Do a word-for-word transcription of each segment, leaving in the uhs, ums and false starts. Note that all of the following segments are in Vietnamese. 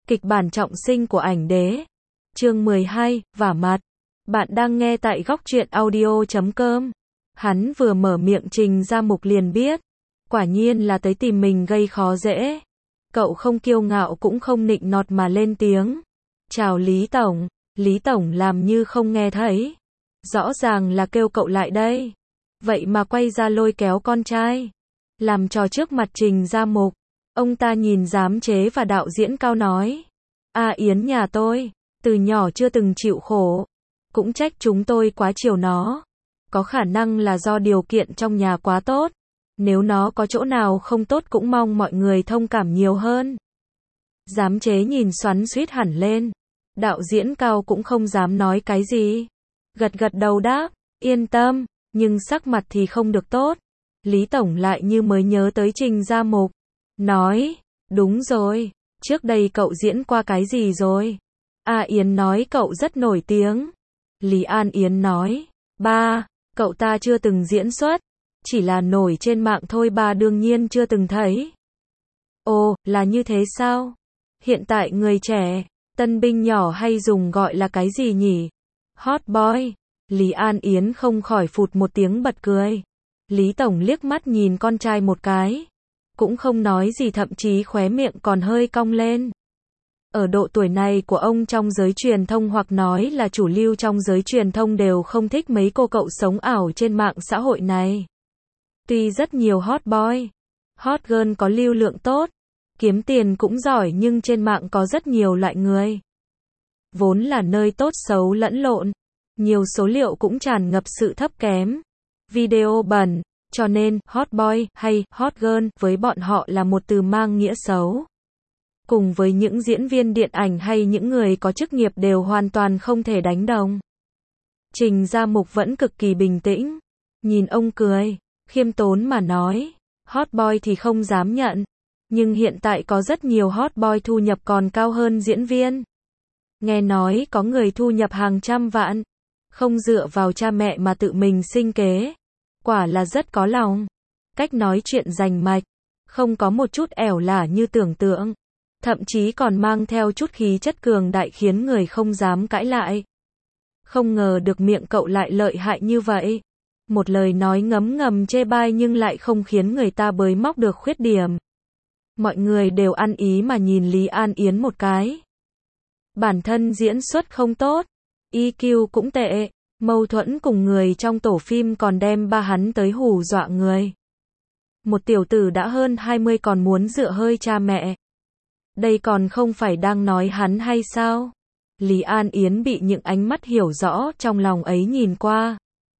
Kịch bản trọng sinh của ảnh đế. Chương mười hai, vả mặt. Bạn đang nghe tại góc truyện audio chấm com. Hắn vừa mở miệng Trình Gia Mục liền biết. Quả nhiên là tới tìm mình gây khó dễ. Cậu không kiêu ngạo cũng không nịnh nọt mà lên tiếng. Chào Lý Tổng. Lý Tổng làm như không nghe thấy. Rõ ràng là kêu cậu lại đây. Vậy mà quay ra lôi kéo con trai. Làm trò trước mặt Trình Gia Mục. Ông ta nhìn giám chế và đạo diễn Cao nói. A Yến nhà tôi, từ nhỏ chưa từng chịu khổ. Cũng trách chúng tôi quá chiều nó. Có khả năng là do điều kiện trong nhà quá tốt. Nếu nó có chỗ nào không tốt cũng mong mọi người thông cảm nhiều hơn. Giám chế nhìn xoắn xuýt hẳn lên. Đạo diễn Cao cũng không dám nói cái gì. Gật gật đầu đáp, yên tâm, nhưng sắc mặt thì không được tốt. Lý Tổng lại như mới nhớ tới Trình Gia Mục. Nói, đúng rồi, trước đây cậu diễn qua cái gì rồi? A Yến nói cậu rất nổi tiếng. Lý An Yến nói, ba, cậu ta chưa từng diễn xuất, chỉ là nổi trên mạng thôi, ba đương nhiên chưa từng thấy. Ồ, là như thế sao? Hiện tại người trẻ, tân binh nhỏ hay dùng gọi là cái gì nhỉ? Hot boy. Lý An Yến không khỏi phụt một tiếng bật cười. Lý Tổng liếc mắt nhìn con trai một cái. Cũng không nói gì, thậm chí khóe miệng còn hơi cong lên. Ở độ tuổi này của ông trong giới truyền thông hoặc nói là chủ lưu trong giới truyền thông đều không thích mấy cô cậu sống ảo trên mạng xã hội này. Tuy rất nhiều hot boy, hot girl có lưu lượng tốt, kiếm tiền cũng giỏi, nhưng trên mạng có rất nhiều loại người. Vốn là nơi tốt xấu lẫn lộn, nhiều số liệu cũng tràn ngập sự thấp kém, video bẩn. Cho nên, hot boy, hay hot girl, với bọn họ là một từ mang nghĩa xấu. Cùng với những diễn viên điện ảnh hay những người có chức nghiệp đều hoàn toàn không thể đánh đồng. Trình Gia Mục vẫn cực kỳ bình tĩnh. Nhìn ông cười, khiêm tốn mà nói, hot boy thì không dám nhận. Nhưng hiện tại có rất nhiều hot boy thu nhập còn cao hơn diễn viên. Nghe nói có người thu nhập hàng trăm vạn. Không dựa vào cha mẹ mà tự mình sinh kế. Quả là rất có lòng. Cách nói chuyện rành mạch, không có một chút ẻo lả như tưởng tượng. Thậm chí còn mang theo chút khí chất cường đại khiến người không dám cãi lại. Không ngờ được miệng cậu lại lợi hại như vậy. Một lời nói ngấm ngầm chê bai nhưng lại không khiến người ta bới móc được khuyết điểm. Mọi người đều ăn ý mà nhìn Lý An Yến một cái. Bản thân diễn xuất không tốt, i kiu cũng tệ. Mâu thuẫn cùng người trong tổ phim còn đem ba hắn tới hù dọa người. Một tiểu tử đã hơn hai mươi còn muốn dựa hơi cha mẹ. Đây còn không phải đang nói hắn hay sao? Lý An Yến bị những ánh mắt hiểu rõ trong lòng ấy nhìn qua.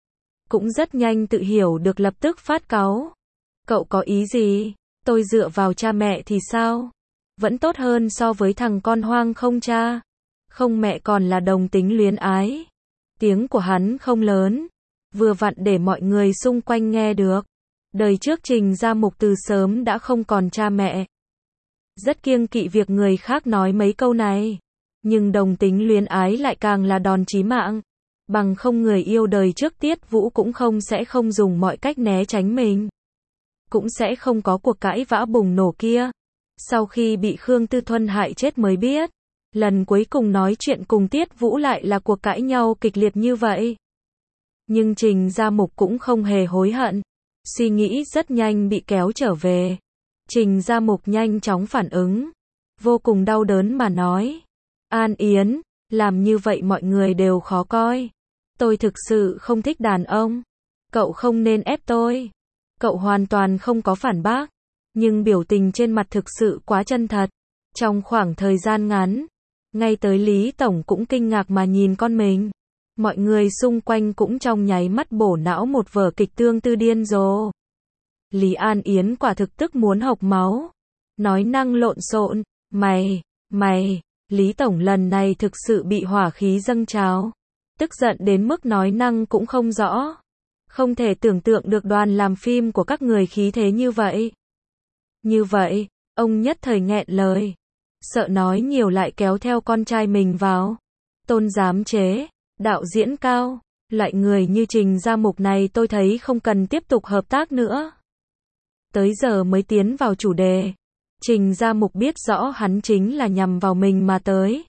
Cũng rất nhanh tự hiểu được, lập tức phát cáu. Cậu có ý gì? Tôi dựa vào cha mẹ thì sao? Vẫn tốt hơn so với thằng con hoang không cha, không mẹ còn là đồng tính luyến ái. Tiếng của hắn không lớn, vừa vặn để mọi người xung quanh nghe được. Đời trước Trình Gia Mục từ sớm đã không còn cha mẹ. Rất kiêng kỵ việc người khác nói mấy câu này. Nhưng đồng tính luyến ái lại càng là đòn chí mạng. Bằng không người yêu đời trước Tiết Vũ cũng không sẽ không dùng mọi cách né tránh mình. Cũng sẽ không có cuộc cãi vã bùng nổ kia. Sau khi bị Khương Tư Thuân hại chết mới biết. Lần cuối cùng nói chuyện cùng Tiết Vũ lại là cuộc cãi nhau kịch liệt như vậy. Nhưng Trình Gia Mục cũng không hề hối hận. Suy nghĩ rất nhanh bị kéo trở về. Trình Gia Mục nhanh chóng phản ứng. Vô cùng đau đớn mà nói. An Yến, làm như vậy mọi người đều khó coi. Tôi thực sự không thích đàn ông. Cậu không nên ép tôi. Cậu hoàn toàn không có phản bác. Nhưng biểu tình trên mặt thực sự quá chân thật. Trong khoảng thời gian ngắn, ngay tới Lý Tổng cũng kinh ngạc mà nhìn con mình. Mọi người xung quanh cũng trong nháy mắt bổ não một vở kịch tương tư điên rồ. Lý An Yến quả thực tức muốn hộc máu. Nói năng lộn xộn, mày, mày, Lý Tổng lần này thực sự bị hỏa khí dâng trào. Tức giận đến mức nói năng cũng không rõ. Không thể tưởng tượng được đoàn làm phim của các người khí thế như vậy. Như vậy, ông nhất thời nghẹn lời. Sợ nói nhiều lại kéo theo con trai mình vào. Tôn giám chế, đạo diễn Cao, loại người như Trình Gia Mục này tôi thấy không cần tiếp tục hợp tác nữa. Tới giờ mới tiến vào chủ đề. Trình Gia Mục biết rõ hắn chính là nhằm vào mình mà tới.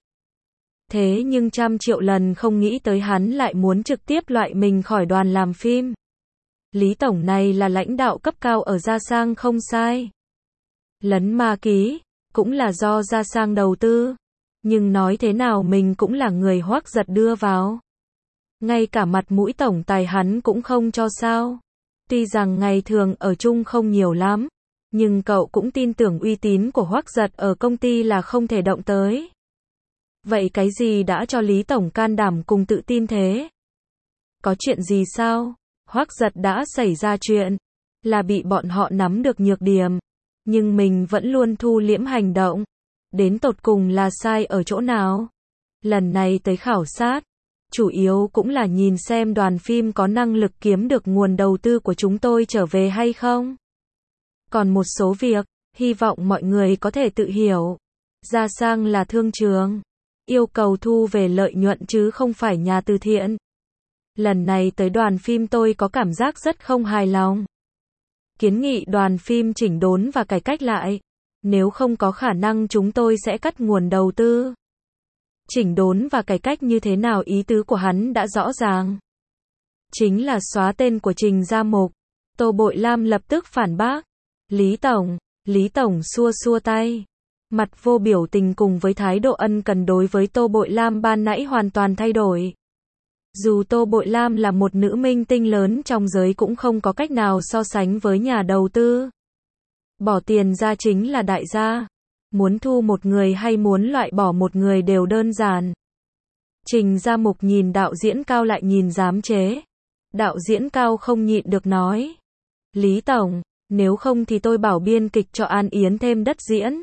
Thế nhưng trăm triệu lần không nghĩ tới hắn lại muốn trực tiếp loại mình khỏi đoàn làm phim. Lý Tổng này là lãnh đạo cấp cao ở Gia Sang không sai. Lấn ma ký, cũng là do Gia Sang đầu tư. Nhưng nói thế nào mình cũng là người Hoắc Giật đưa vào. Ngay cả mặt mũi tổng tài hắn cũng không cho sao. Tuy rằng ngày thường ở chung không nhiều lắm, nhưng cậu cũng tin tưởng uy tín của Hoắc Giật ở công ty là không thể động tới. Vậy cái gì đã cho Lý Tổng can đảm cùng tự tin thế? Có chuyện gì sao? Hoắc Giật đã xảy ra chuyện, là bị bọn họ nắm được nhược điểm, nhưng mình vẫn luôn thu liễm hành động. Đến tột cùng là sai ở chỗ nào? Lần này tới khảo sát, chủ yếu cũng là nhìn xem đoàn phim có năng lực kiếm được nguồn đầu tư của chúng tôi trở về hay không. Còn một số việc, hy vọng mọi người có thể tự hiểu. Gia Sang là thương trường, yêu cầu thu về lợi nhuận chứ không phải nhà từ thiện. Lần này tới đoàn phim tôi có cảm giác rất không hài lòng. Kiến nghị đoàn phim chỉnh đốn và cải cách lại. Nếu không có khả năng chúng tôi sẽ cắt nguồn đầu tư. Chỉnh đốn và cải cách như thế nào, ý tứ của hắn đã rõ ràng. Chính là xóa tên của Trình Gia Mục. Tô Bội Lam lập tức phản bác. Lý Tổng, Lý Tổng xua xua tay. Mặt vô biểu tình cùng với thái độ ân cần đối với Tô Bội Lam ban nãy hoàn toàn thay đổi. Dù Tô Bội Lam là một nữ minh tinh lớn trong giới cũng không có cách nào so sánh với nhà đầu tư. Bỏ tiền ra chính là đại gia. Muốn thu một người hay muốn loại bỏ một người đều đơn giản. Trình Gia Mục nhìn đạo diễn Cao lại nhìn giám chế. Đạo diễn Cao không nhịn được nói. Lý Tổng, nếu không thì tôi bảo biên kịch cho An Yến thêm đất diễn.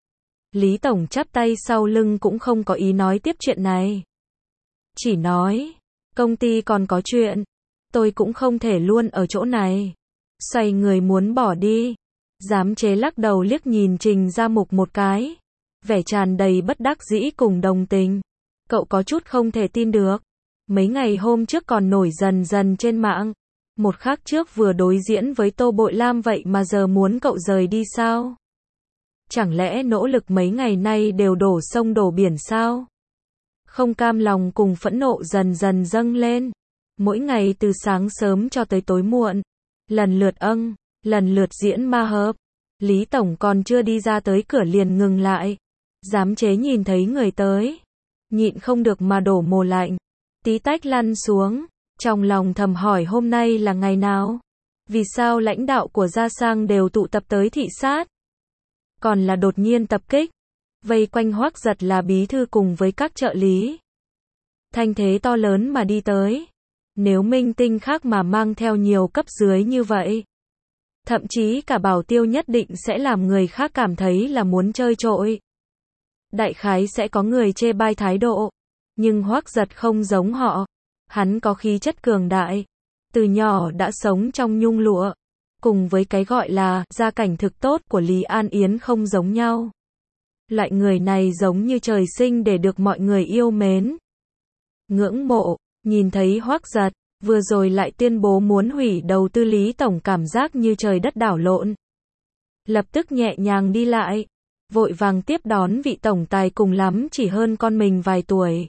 Lý Tổng chắp tay sau lưng cũng không có ý nói tiếp chuyện này. Chỉ nói, công ty còn có chuyện. Tôi cũng không thể luôn ở chỗ này. Xoay người muốn bỏ đi. Giám chế lắc đầu liếc nhìn Trình Gia Mục một cái. Vẻ tràn đầy bất đắc dĩ cùng đồng tình. Cậu có chút không thể tin được. Mấy ngày hôm trước còn nổi dần dần trên mạng. Một khắc trước vừa đối diễn với Tô Bội Lam vậy mà giờ muốn cậu rời đi sao? Chẳng lẽ nỗ lực mấy ngày nay đều đổ sông đổ biển sao? Không cam lòng cùng phẫn nộ dần dần dâng lên. Mỗi ngày từ sáng sớm cho tới tối muộn. Lần lượt âng. Lần lượt diễn ma hợp. Lý Tổng còn chưa đi ra tới cửa liền ngừng lại. Giám chế nhìn thấy người tới. Nhịn không được mà đổ mồ lạnh. Tí tách lăn xuống. Trong lòng thầm hỏi hôm nay là ngày nào? Vì sao lãnh đạo của Gia Sang đều tụ tập tới thị sát? Còn là đột nhiên tập kích. Vây quanh Hoắc Giật là bí thư cùng với các trợ lý. Thanh thế to lớn mà đi tới. Nếu minh tinh khác mà mang theo nhiều cấp dưới như vậy. Thậm chí cả bảo tiêu nhất định sẽ làm người khác cảm thấy là muốn chơi trội. Đại khái sẽ có người chê bai thái độ. Nhưng Hoắc Giật không giống họ. Hắn có khí chất cường đại. Từ nhỏ đã sống trong nhung lụa. Cùng với cái gọi là gia cảnh thực tốt của Lý An Yến không giống nhau. Loại người này giống như trời sinh để được mọi người yêu mến. Ngưỡng mộ, nhìn thấy Hoắc Giật. Vừa rồi lại tuyên bố muốn hủy đầu tư, Lý Tổng cảm giác như trời đất đảo lộn. Lập tức nhẹ nhàng đi lại. Vội vàng tiếp đón vị tổng tài cùng lắm chỉ hơn con mình vài tuổi.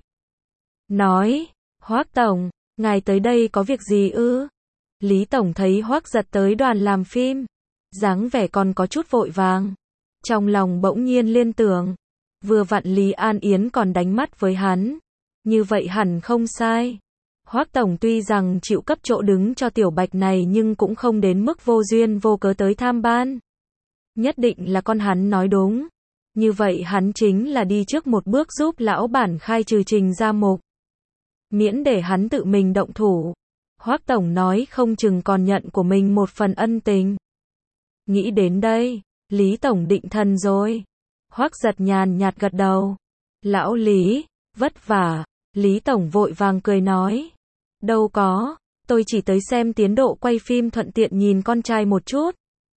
Nói, Hoắc Tổng, ngài tới đây có việc gì ư? Lý Tổng thấy Hoắc Giật tới đoàn làm phim. Dáng vẻ còn có chút vội vàng. Trong lòng bỗng nhiên liên tưởng. Vừa vặn Lý An Yến còn đánh mắt với hắn. Như vậy hẳn không sai. Hoắc Tổng tuy rằng chịu cấp chỗ đứng cho Tiểu Bạch này nhưng cũng không đến mức vô duyên vô cớ tới tham ban. Nhất định là con hắn nói đúng. Như vậy hắn chính là đi trước một bước giúp lão bản khai trừ Trình Gia Mục. Miễn để hắn tự mình động thủ. Hoắc Tổng nói không chừng còn nhận của mình một phần ân tình. Nghĩ đến đây, Lý Tổng định thần rồi. Hoắc Giật nhàn nhạt gật đầu. Lão Lý, vất vả. Lý Tổng vội vàng cười nói. Đâu có, tôi chỉ tới xem tiến độ quay phim thuận tiện nhìn con trai một chút.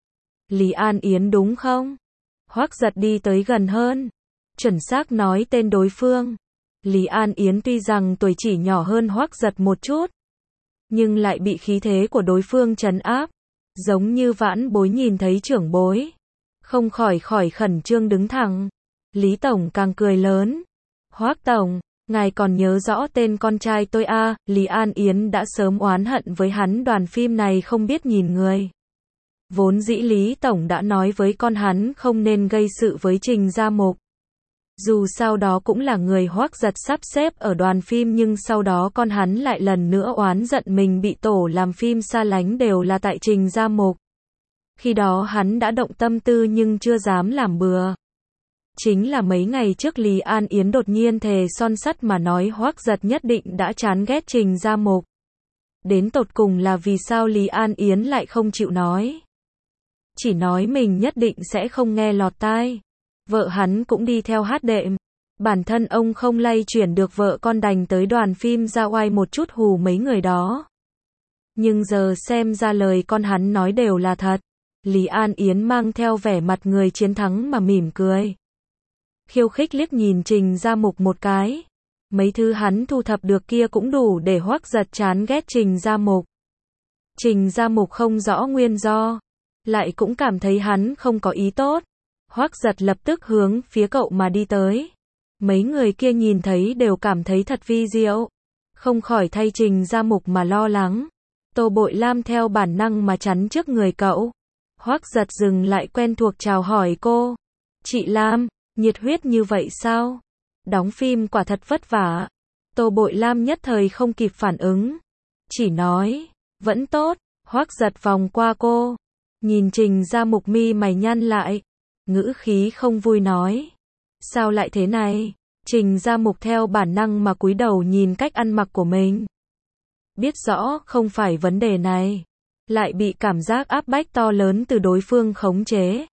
Lý An Yến đúng không? Hoắc Giật đi tới gần hơn. Chuẩn xác nói tên đối phương. Lý An Yến tuy rằng tuổi chỉ nhỏ hơn Hoắc Giật một chút. Nhưng lại bị khí thế của đối phương trấn áp. Giống như vãn bối nhìn thấy trưởng bối. không khỏi khỏi khẩn trương đứng thẳng. Lý Tổng càng cười lớn. Hoác Tổng, ngài còn nhớ rõ tên con trai tôi à, Lý An Yến đã sớm oán hận với hắn, đoàn phim này không biết nhìn người. Vốn dĩ Lý Tổng đã nói với con hắn không nên gây sự với Trình Gia Mục. Dù sao đó cũng là người Hoác Giật sắp xếp ở đoàn phim, nhưng sau đó con hắn lại lần nữa oán giận mình bị tổ làm phim xa lánh đều là tại Trình Gia Mục. Khi đó hắn đã động tâm tư nhưng chưa dám làm bừa. Chính là mấy ngày trước Lý An Yến đột nhiên thề son sắt mà nói Hoác Giật nhất định đã chán ghét Trình Gia Mục. Đến tột cùng là vì sao Lý An Yến lại không chịu nói. Chỉ nói mình nhất định sẽ không nghe lọt tai. Vợ hắn cũng đi theo hát đệm. Bản thân ông không lay chuyển được vợ con, đành tới đoàn phim ra oai một chút hù mấy người đó. Nhưng giờ xem ra lời con hắn nói đều là thật. Lý An Yến mang theo vẻ mặt người chiến thắng mà mỉm cười. Khiêu khích liếc nhìn Trình Gia Mục một cái. Mấy thứ hắn thu thập được kia cũng đủ để Hoác Giật chán ghét Trình Gia Mục. Trình Gia Mục không rõ nguyên do, lại cũng cảm thấy hắn không có ý tốt. Hoác Giật lập tức hướng phía cậu mà đi tới. Mấy người kia nhìn thấy đều cảm thấy thật vi diệu, không khỏi thay Trình Gia Mục mà lo lắng. Tô Bội Lam theo bản năng mà chắn trước người cậu. Hoác Giật dừng lại quen thuộc chào hỏi cô. Chị Lam, nhiệt huyết như vậy sao? Đóng phim quả thật vất vả. Tô Bội Lam nhất thời không kịp phản ứng. Chỉ nói, vẫn tốt. Hoác Giật vòng qua cô. Nhìn Trình Gia Mục mi mày nhăn lại. Ngữ khí không vui nói. Sao lại thế này? Trình Gia Mục theo bản năng mà cúi đầu nhìn cách ăn mặc của mình. Biết rõ không phải vấn đề này. Lại bị cảm giác áp bách to lớn từ đối phương khống chế.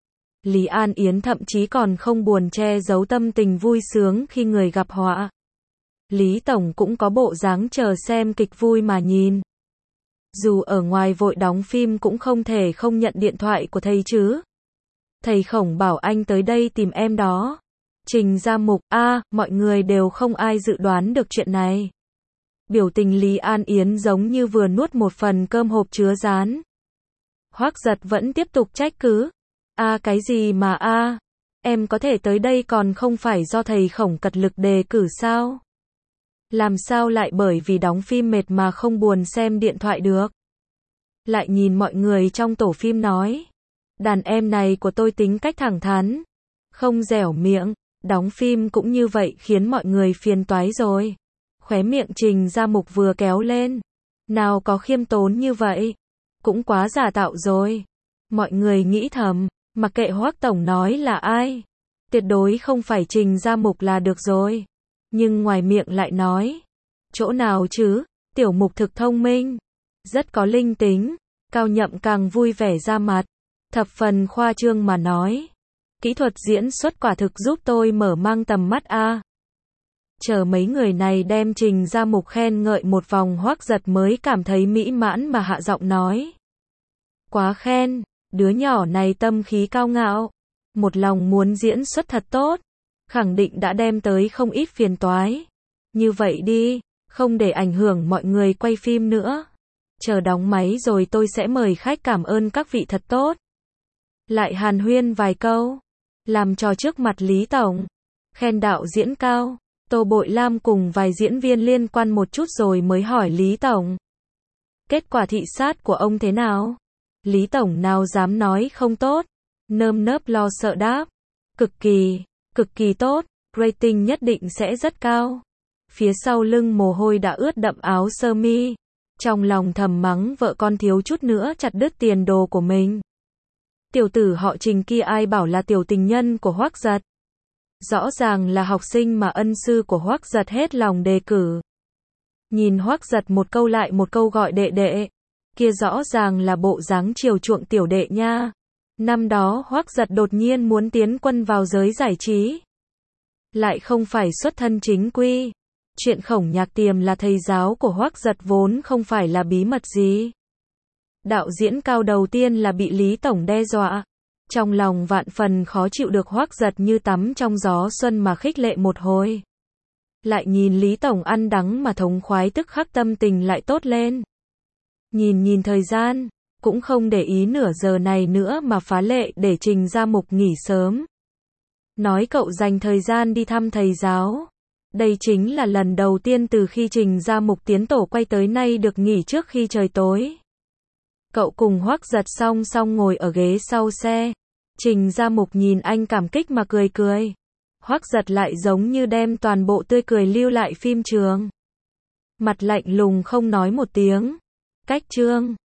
Lý An Yến thậm chí còn không buồn che giấu tâm tình vui sướng khi người gặp họa. Lý Tổng cũng có bộ dáng chờ xem kịch vui mà nhìn. Dù ở ngoài vội đóng phim cũng không thể không nhận điện thoại của thầy chứ. Thầy Khổng bảo anh tới đây tìm em đó. Trình Gia Mục, a, à, mọi người đều không ai dự đoán được chuyện này. Biểu tình Lý An Yến giống như vừa nuốt một phần cơm hộp chứa rán. Hoác Giật vẫn tiếp tục trách cứ. A à, cái gì mà a, à? Em có thể tới đây còn không phải do thầy Khổng cật lực đề cử sao? Làm sao lại bởi vì đóng phim mệt mà không buồn xem điện thoại được? Lại nhìn mọi người trong tổ phim nói. Đàn em này của tôi tính cách thẳng thắn, không dẻo miệng, đóng phim cũng như vậy khiến mọi người phiền toái rồi. Khóe miệng Trình Gia Mục vừa kéo lên. Nào có khiêm tốn như vậy, cũng quá giả tạo rồi. Mọi người nghĩ thầm, mặc kệ Hoác Tổng nói là ai, tuyệt đối không phải Trình Gia Mục là được rồi. Nhưng ngoài miệng lại nói, chỗ nào chứ, Tiểu Mục thực thông minh, rất có linh tính. Cao Nhậm càng vui vẻ ra mặt, thập phần khoa trương mà nói. Kỹ thuật diễn xuất quả thực giúp tôi mở mang tầm mắt a. À. Chờ mấy người này đem Trình Gia Mục khen ngợi một vòng, Hoác Giật mới cảm thấy mỹ mãn mà hạ giọng nói. Quá khen, đứa nhỏ này tâm khí cao ngạo, một lòng muốn diễn xuất thật tốt, khẳng định đã đem tới không ít phiền toái. Như vậy đi, không để ảnh hưởng mọi người quay phim nữa. Chờ đóng máy rồi tôi sẽ mời khách cảm ơn các vị thật tốt. Lại hàn huyên vài câu, làm trò trước mặt Lý Tổng, khen đạo diễn cao. Tô Bội Lam cùng vài diễn viên liên quan một chút rồi mới hỏi Lý Tổng. Kết quả thị sát của ông thế nào? Lý Tổng nào dám nói không tốt, nơm nớp lo sợ đáp. Cực kỳ, cực kỳ tốt, rating nhất định sẽ rất cao. Phía sau lưng mồ hôi đã ướt đậm áo sơ mi. Trong lòng thầm mắng vợ con thiếu chút nữa chặt đứt tiền đồ của mình. Tiểu tử họ Trình kia ai bảo là tiểu tình nhân của Hoác Giật. Rõ ràng là học sinh mà ân sư của Hoác Giật hết lòng đề cử. Nhìn Hoác Giật một câu lại một câu gọi đệ đệ. Kia rõ ràng là bộ dáng chiều chuộng tiểu đệ nha. Năm đó Hoác Giật đột nhiên muốn tiến quân vào giới giải trí. Lại không phải xuất thân chính quy. Chuyện Khổng Nhạc Tiềm là thầy giáo của Hoác Giật vốn không phải là bí mật gì. Đạo diễn Cao đầu tiên là bị Lý Tổng đe dọa. Trong lòng vạn phần khó chịu được Hoác Giật như tắm trong gió xuân mà khích lệ một hồi. Lại nhìn Lý Tổng ăn đắng mà thống khoái, tức khắc tâm tình lại tốt lên. Nhìn nhìn thời gian, cũng không để ý nửa giờ này nữa mà phá lệ để Trình Gia Mục nghỉ sớm. Nói cậu dành thời gian đi thăm thầy giáo. Đây chính là lần đầu tiên từ khi Trình Gia Mục tiến tổ quay tới nay được nghỉ trước khi trời tối. Cậu cùng Hoắc Giật song song ngồi ở ghế sau xe. Trình Gia Mục nhìn anh cảm kích mà cười cười. Hoắc Giật lại giống như đem toàn bộ tươi cười lưu lại phim trường. Mặt lạnh lùng không nói một tiếng. Cách chương